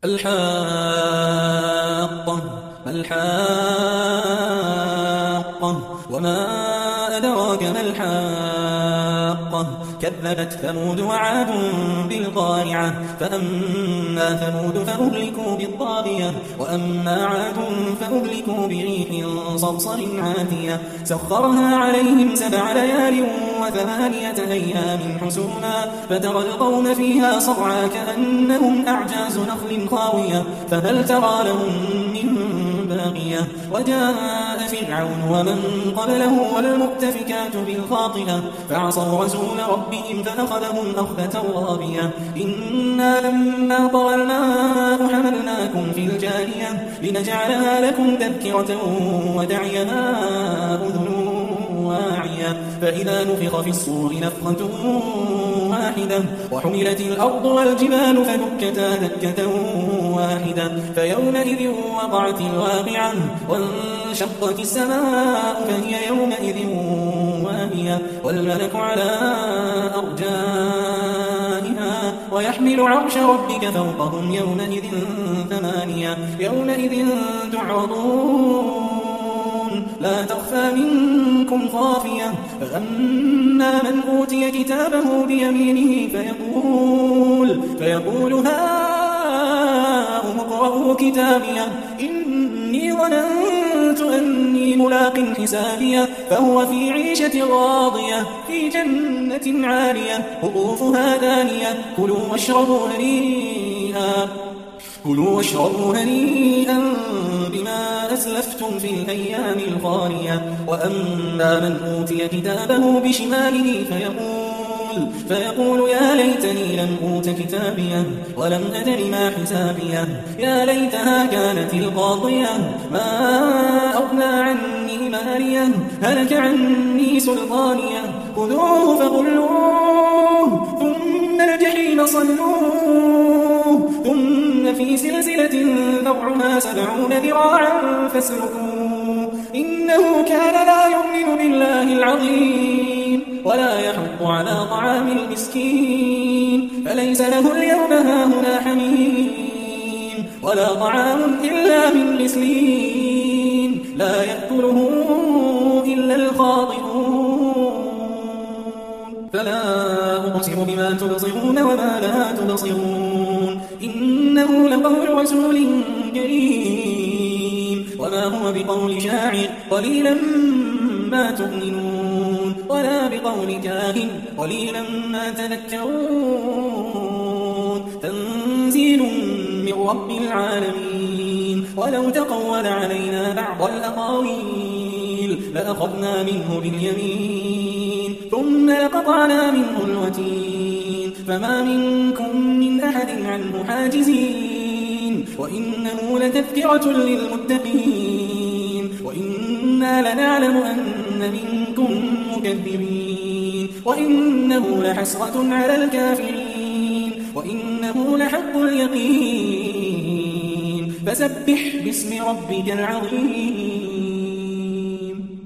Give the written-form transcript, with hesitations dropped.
الحاقة ما الحاقة وما أدراك ما الحاقة كذبت ثمود وعاد بالقارعة فأما ثمود فأهلكوا بالطاغية وأما عاد فأهلكوا بريح صرصر عاتية سخرها عليهم 7 ليال و8 أيام حسوما فترى القوم فيها صرعى كأنهم أعجاز نخل خاوية فهل ترى لهم من باقية وجاء فرعون ومن قبله والمؤتفكات بالخاطئة فعصوا رسول ربهم فأخذهم أخذة رابية إنا لما طغى الماء حملناكم في الجارية لنجعلها لكم تذكرة وتعيها أذن واعية فإذا نفخ في الصور نفخة واحدة وحملت الأرض والجبال فدكتا دكة واحدة فيومئذ وقعت الواقعة وانشقت السماء فهي يومئذ واهية والملك على أرجائها ويحمل عرش ربك فوقهم يومئذ 8 يومئذ تعرضون لا تخفى منكم خافية فأما من أوتي كتابه بيمينه فيقول هاؤم اقرءوا كتابيه إني ظننت أني ملاق حسابيه فهو في عيشة راضية في جنة عالية قطوفها دانية كلوا واشربوا هنيئا بما أسلفتم في الأيام الخالية وأما من أوتي كتابه بشماله فيقول يا ليتني لم أوت كتابيه ولم أدر ما حسابيه يا ليتها كانت القاضية ما أغنى عني ماليه هلك عني سلطانيه خذوه فغلوه ثم الجحيم صلوه ثم في سلسلة ذرعها 70 ذراعا فاسلكوه إنه كان لا يؤمن بالله العظيم ولا يحض على طعام المسكين فليس له اليوم هاهنا حميم ولا طعام إلا من غسلين لا يأكله إلا الخاطئون فلا أقسم بما تبصرون وما لا تبصرون إنه لقول رسول كريم وما هو بقول شاعر قليلا ما تؤمنون ولا بقول كاهن قليلا ما تذكرون تنزيل من رب العالمين ولو تقول علينا بعض الأقاويل لأخذنا منه باليمين ثم لقطعنا منه الوتين فما منكم من أحد عنه حاجزين وإنه لتذكرة للمتقين وإنا لنعلم أن منكم مكذبين وإنه لحسرة على الكافرين وإنه لحق اليقين فسبح باسم ربك العظيم